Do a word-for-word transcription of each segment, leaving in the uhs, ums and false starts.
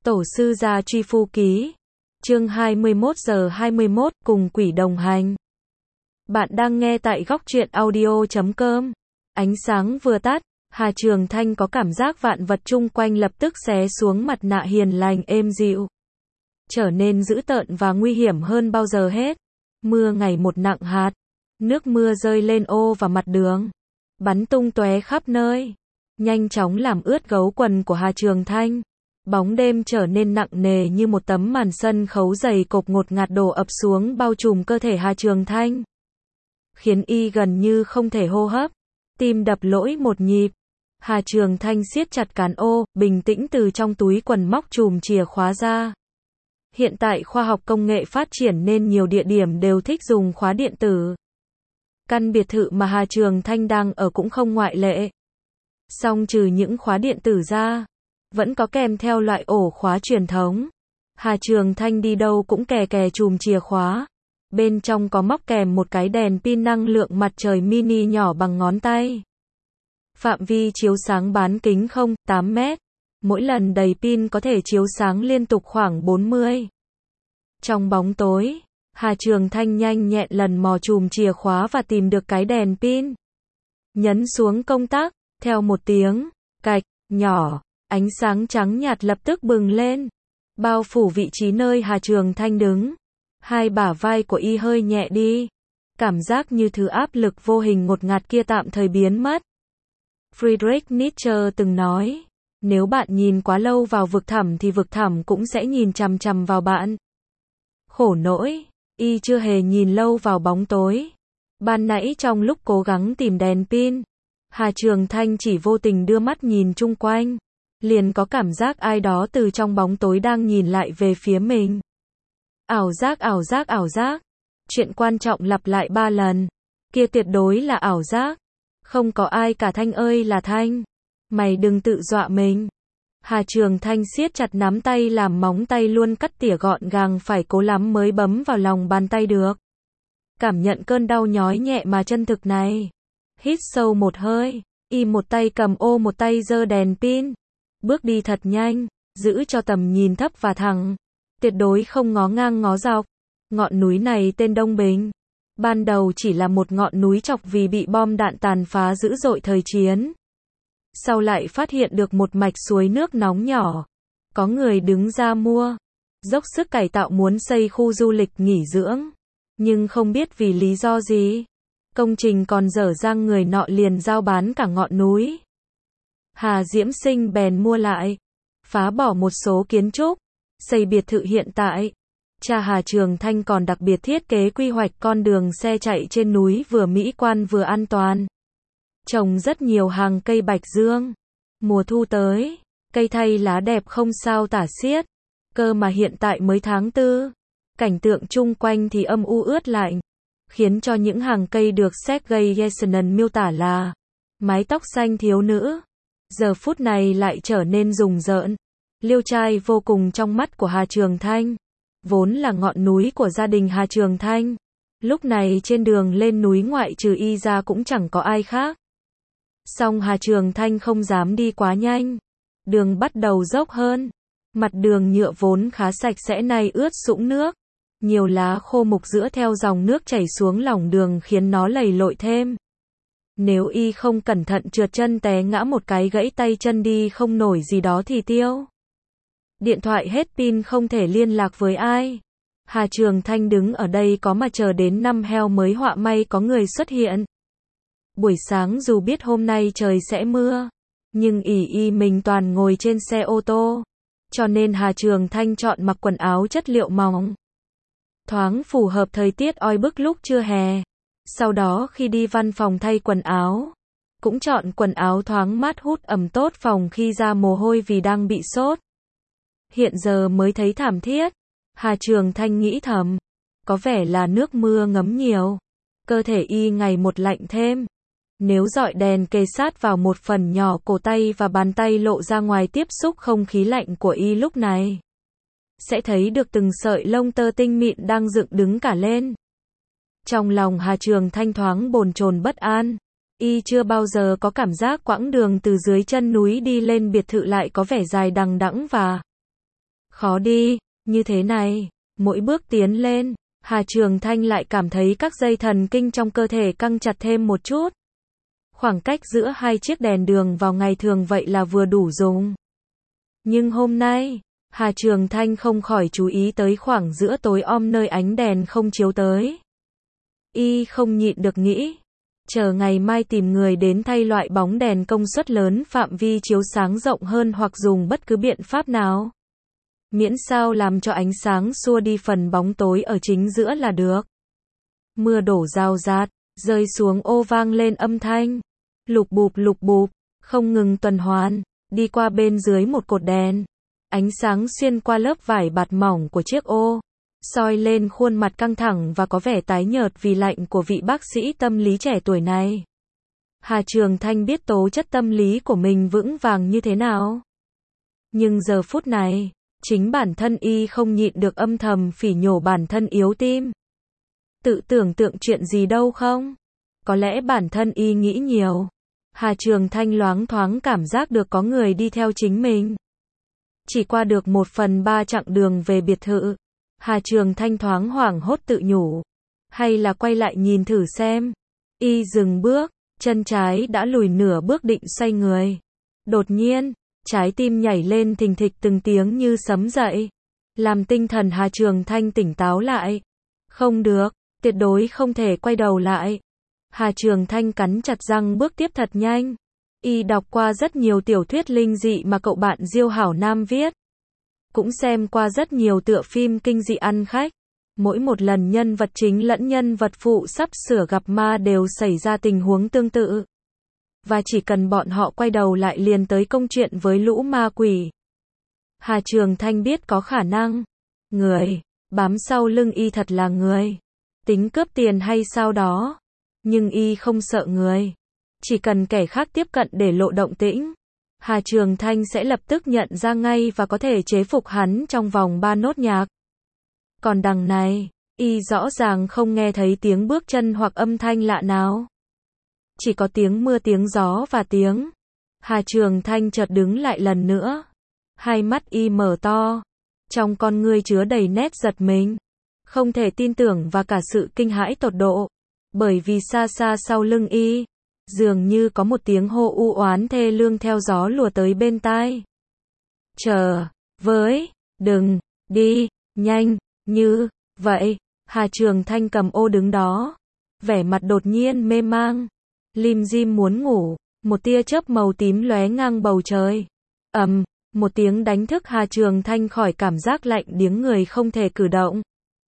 Tổ sư gia truy phu ký. Chương hai mươi mốt giờ hai mươi mốt, cùng quỷ đồng hành. Bạn đang nghe tại góc truyện audio chấm com. Ánh sáng vừa tắt, Hà Trường Thanh có cảm giác vạn vật chung quanh lập tức xé xuống mặt nạ hiền lành êm dịu. Trở nên dữ tợn và nguy hiểm hơn bao giờ hết. Mưa ngày một nặng hạt. Nước mưa rơi lên ô và mặt đường. Bắn tung tóe khắp nơi. Nhanh chóng làm ướt gấu quần của Hà Trường Thanh. Bóng đêm trở nên nặng nề như một tấm màn sân khấu dày cộp ngột ngạt đổ ập xuống bao trùm cơ thể Hà Trường Thanh. Khiến y gần như không thể hô hấp. Tim đập lỗi một nhịp. Hà Trường Thanh siết chặt cán ô, bình tĩnh từ trong túi quần móc chùm chìa khóa ra. Hiện tại khoa học công nghệ phát triển nên nhiều địa điểm đều thích dùng khóa điện tử. Căn biệt thự mà Hà Trường Thanh đang ở cũng không ngoại lệ. Song trừ những khóa điện tử ra, vẫn có kèm theo loại ổ khóa truyền thống. Hà Trường Thanh đi đâu cũng kè kè chùm chìa khóa. Bên trong có móc kèm một cái đèn pin năng lượng mặt trời mini nhỏ bằng ngón tay. Phạm vi chiếu sáng bán kính không phẩy tám mét. Mỗi lần đầy pin có thể chiếu sáng liên tục khoảng bốn mươi. Trong bóng tối, Hà Trường Thanh nhanh nhẹn lần mò chùm chìa khóa và tìm được cái đèn pin. Nhấn xuống công tắc, theo một tiếng cạch nhỏ, ánh sáng trắng nhạt lập tức bừng lên, bao phủ vị trí nơi Hà Trường Thanh đứng. Hai bả vai của y hơi nhẹ đi. Cảm giác như thứ áp lực vô hình ngột ngạt kia tạm thời biến mất. Friedrich Nietzsche từng nói, nếu bạn nhìn quá lâu vào vực thẳm thì vực thẳm cũng sẽ nhìn chằm chằm vào bạn. Khổ nỗi, y chưa hề nhìn lâu vào bóng tối. Ban nãy trong lúc cố gắng tìm đèn pin, Hà Trường Thanh chỉ vô tình đưa mắt nhìn chung quanh, liền có cảm giác ai đó từ trong bóng tối đang nhìn lại về phía mình. Ảo giác, ảo giác, ảo giác. Chuyện quan trọng lặp lại ba lần. Kia tuyệt đối là ảo giác. Không có ai cả, Thanh ơi là Thanh. Mày đừng tự dọa mình. Hà Trường Thanh siết chặt nắm tay làm móng tay luôn cắt tỉa gọn gàng, phải cố lắm mới bấm vào lòng bàn tay được. Cảm nhận cơn đau nhói nhẹ mà chân thực này. Hít sâu một hơi, y một tay cầm ô một tay giơ đèn pin. Bước đi thật nhanh, giữ cho tầm nhìn thấp và thẳng. Tuyệt đối không ngó ngang ngó dọc. Ngọn núi này tên Đông Bình. Ban đầu chỉ là một ngọn núi chọc vì bị bom đạn tàn phá dữ dội thời chiến. Sau lại phát hiện được một mạch suối nước nóng nhỏ. Có người đứng ra mua, dốc sức cải tạo muốn xây khu du lịch nghỉ dưỡng. Nhưng không biết vì lý do gì, công trình còn dở dang, người nọ liền giao bán cả ngọn núi. Hà Diễm Sinh bèn mua lại, phá bỏ một số kiến trúc, xây biệt thự hiện tại. Cha Hà Trường Thanh còn đặc biệt thiết kế quy hoạch con đường xe chạy trên núi vừa mỹ quan vừa an toàn. Trồng rất nhiều hàng cây bạch dương. Mùa thu tới, cây thay lá đẹp không sao tả xiết. Cơ mà hiện tại mới tháng tư, cảnh tượng chung quanh thì âm u ướt lạnh, khiến cho những hàng cây được Sergei Yesenin miêu tả là mái tóc xanh thiếu nữ, giờ phút này lại trở nên rùng rợn, liêu trai vô cùng trong mắt của Hà Trường Thanh. Vốn là ngọn núi của gia đình Hà Trường Thanh, lúc này trên đường lên núi ngoại trừ y ra cũng chẳng có ai khác. Song Hà Trường Thanh không dám đi quá nhanh. Đường bắt đầu dốc hơn. Mặt đường nhựa vốn khá sạch sẽ này ướt sũng nước. Nhiều lá khô mục rữa theo dòng nước chảy xuống lòng đường khiến nó lầy lội thêm. Nếu y không cẩn thận trượt chân té ngã một cái gãy tay chân đi không nổi gì đó thì tiêu. Điện thoại hết pin không thể liên lạc với ai. Hà Trường Thanh đứng ở đây có mà chờ đến năm heo mới họa may có người xuất hiện. Buổi sáng dù biết hôm nay trời sẽ mưa, nhưng ỷ y mình toàn ngồi trên xe ô tô, cho nên Hà Trường Thanh chọn mặc quần áo chất liệu mỏng, thoáng phù hợp thời tiết oi bức lúc trưa hè. Sau đó khi đi văn phòng thay quần áo, cũng chọn quần áo thoáng mát hút ẩm tốt phòng khi ra mồ hôi vì đang bị sốt. Hiện giờ mới thấy thảm thiết. Hà Trường Thanh nghĩ thầm, có vẻ là nước mưa ngấm nhiều, cơ thể y ngày một lạnh thêm. Nếu dọi đèn kề sát vào một phần nhỏ cổ tay và bàn tay lộ ra ngoài tiếp xúc không khí lạnh của y lúc này, sẽ thấy được từng sợi lông tơ tinh mịn đang dựng đứng cả lên. Trong lòng Hà Trường Thanh thoáng bồn chồn bất an. Y chưa bao giờ có cảm giác quãng đường từ dưới chân núi đi lên biệt thự lại có vẻ dài đằng đẵng và Khó đi, như thế này, mỗi bước tiến lên, Hà Trường Thanh lại cảm thấy các dây thần kinh trong cơ thể căng chặt thêm một chút. Khoảng cách giữa hai chiếc đèn đường vào ngày thường vậy là vừa đủ dùng. Nhưng hôm nay, Hà Trường Thanh không khỏi chú ý tới khoảng giữa tối om nơi ánh đèn không chiếu tới. Y không nhịn được nghĩ, chờ ngày mai tìm người đến thay loại bóng đèn công suất lớn phạm vi chiếu sáng rộng hơn hoặc dùng bất cứ biện pháp nào. Miễn sao làm cho ánh sáng xua đi phần bóng tối ở chính giữa là được. Mưa đổ rào rạt, rơi xuống ô vang lên âm thanh. Lục bụp lục bụp, không ngừng tuần hoàn, đi qua bên dưới một cột đèn. Ánh sáng xuyên qua lớp vải bạt mỏng của chiếc ô, soi lên khuôn mặt căng thẳng và có vẻ tái nhợt vì lạnh của vị bác sĩ tâm lý trẻ tuổi này. Hà Trường Thanh biết tố chất tâm lý của mình vững vàng như thế nào. Nhưng giờ phút này, chính bản thân y không nhịn được âm thầm phỉ nhổ bản thân yếu tim. Tự tưởng tượng chuyện gì đâu không? Có lẽ bản thân y nghĩ nhiều. Hà Trường Thanh loáng thoáng cảm giác được có người đi theo chính mình. Chỉ qua được một phần ba chặng đường về biệt thự, Hà Trường Thanh thoáng hoảng hốt tự nhủ. Hay là quay lại nhìn thử xem. Y dừng bước, chân trái đã lùi nửa bước định xoay người. Đột nhiên, trái tim nhảy lên thình thịch từng tiếng như sấm dậy. Làm tinh thần Hà Trường Thanh tỉnh táo lại. Không được, tuyệt đối không thể quay đầu lại. Hà Trường Thanh cắn chặt răng bước tiếp thật nhanh. Y đọc qua rất nhiều tiểu thuyết linh dị mà cậu bạn Diêu Hảo Nam viết. Cũng xem qua rất nhiều tựa phim kinh dị ăn khách. Mỗi một lần nhân vật chính lẫn nhân vật phụ sắp sửa gặp ma đều xảy ra tình huống tương tự. Và chỉ cần bọn họ quay đầu lại liền tới công chuyện với lũ ma quỷ. Hà Trường Thanh biết có khả năng. Người bám sau lưng y thật là người tính cướp tiền hay sao đó. Nhưng y không sợ người. Chỉ cần kẻ khác tiếp cận để lộ động tĩnh, Hà Trường Thanh sẽ lập tức nhận ra ngay và có thể chế phục hắn trong vòng ba nốt nhạc. Còn đằng này, y rõ ràng không nghe thấy tiếng bước chân hoặc âm thanh lạ nào. Chỉ có tiếng mưa, tiếng gió và tiếng. Hà Trường Thanh chợt đứng lại lần nữa. Hai mắt y mở to. Trong con ngươi chứa đầy nét giật mình. Không thể tin tưởng và cả sự kinh hãi tột độ. Bởi vì xa xa sau lưng y, dường như có một tiếng hô u oán thê lương theo gió lùa tới bên tai. Chờ, với, đừng, đi, nhanh, như, vậy. Hà Trường Thanh cầm ô đứng đó. Vẻ mặt đột nhiên mê mang. Lim dim muốn ngủ, một tia chớp màu tím lóe ngang bầu trời. Ầm, một tiếng đánh thức Hà Trường Thanh khỏi cảm giác lạnh điếng người không thể cử động.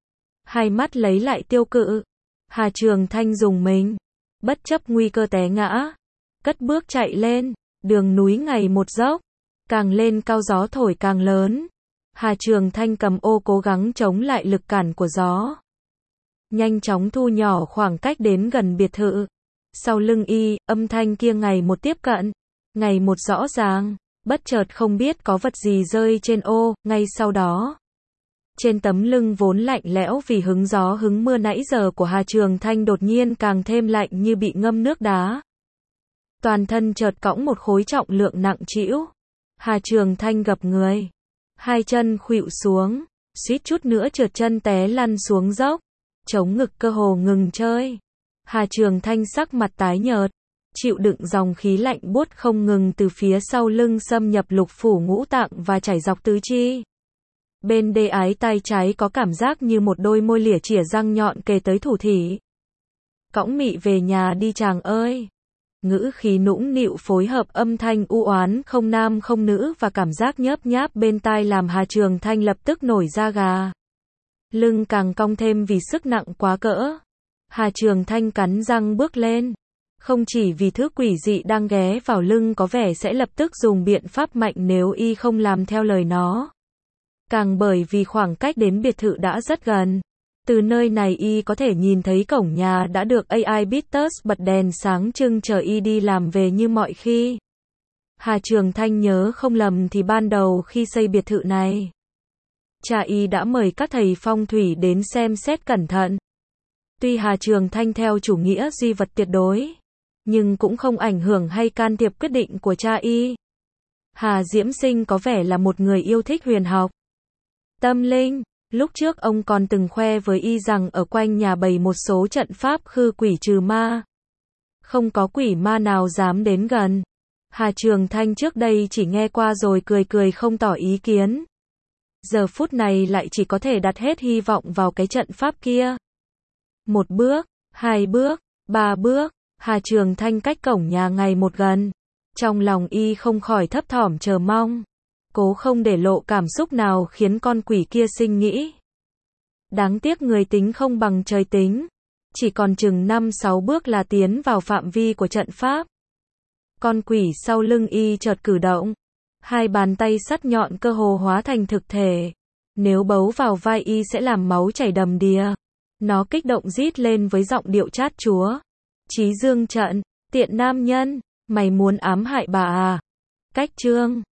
Hai mắt lấy lại tiêu cự. Hà Trường Thanh dùng mình, bất chấp nguy cơ té ngã, cất bước chạy lên, đường núi ngày một dốc, càng lên cao gió thổi càng lớn. Hà Trường Thanh cầm ô cố gắng chống lại lực cản của gió. Nhanh chóng thu nhỏ khoảng cách đến gần biệt thự. Sau lưng y, âm thanh kia ngày một tiếp cận, ngày một rõ ràng, bất chợt không biết có vật gì rơi trên ô, ngay sau đó. Trên tấm lưng vốn lạnh lẽo vì hứng gió hứng mưa nãy giờ của Hà Trường Thanh đột nhiên càng thêm lạnh như bị ngâm nước đá. Toàn thân chợt cõng một khối trọng lượng nặng trĩu. Hà Trường Thanh gập người. Hai chân khuỵu xuống, suýt chút nữa trượt chân té lăn xuống dốc. Chống ngực cơ hồ ngừng chơi. Hà Trường Thanh sắc mặt tái nhợt, chịu đựng dòng khí lạnh buốt không ngừng từ phía sau lưng xâm nhập lục phủ ngũ tạng và chảy dọc tứ chi. Bên đê ái tay trái có cảm giác như một đôi môi lìa chỉa răng nhọn kề tới thủ thỉ. Cõng mị về nhà đi chàng ơi. Ngữ khí nũng nịu phối hợp âm thanh u oán không nam không nữ và cảm giác nhớp nháp bên tai làm Hà Trường Thanh lập tức nổi da gà. Lưng càng cong thêm vì sức nặng quá cỡ. Hà Trường Thanh cắn răng bước lên. Không chỉ vì thứ quỷ dị đang ghé vào lưng có vẻ sẽ lập tức dùng biện pháp mạnh nếu y không làm theo lời nó. Càng bởi vì khoảng cách đến biệt thự đã rất gần. Từ nơi này y có thể nhìn thấy cổng nhà đã được a i Bitters bật đèn sáng trưng chờ y đi làm về như mọi khi. Hà Trường Thanh nhớ không lầm thì ban đầu khi xây biệt thự này, cha y đã mời các thầy phong thủy đến xem xét cẩn thận. Tuy Hà Trường Thanh theo chủ nghĩa duy vật tuyệt đối, nhưng cũng không ảnh hưởng hay can thiệp quyết định của cha y. Hà Diễm Sinh có vẻ là một người yêu thích huyền học. Tâm linh, lúc trước ông còn từng khoe với y rằng ở quanh nhà bày một số trận pháp khư quỷ trừ ma. Không có quỷ ma nào dám đến gần. Hà Trường Thanh trước đây chỉ nghe qua rồi cười cười không tỏ ý kiến. Giờ phút này lại chỉ có thể đặt hết hy vọng vào cái trận pháp kia. Một bước, hai bước, ba bước, Hà Trường Thanh cách cổng nhà ngày một gần. Trong lòng y không khỏi thấp thỏm chờ mong. Cố không để lộ cảm xúc nào khiến con quỷ kia sinh nghĩ. Đáng tiếc người tính không bằng trời tính. Chỉ còn chừng năm sáu bước là tiến vào phạm vi của trận pháp. Con quỷ sau lưng y chợt cử động. Hai bàn tay sắt nhọn cơ hồ hóa thành thực thể. Nếu bấu vào vai y sẽ làm máu chảy đầm đìa. Nó kích động rít lên với giọng điệu chát chúa. Chí Dương trận, tiện nam nhân, mày muốn ám hại bà à? Cách chương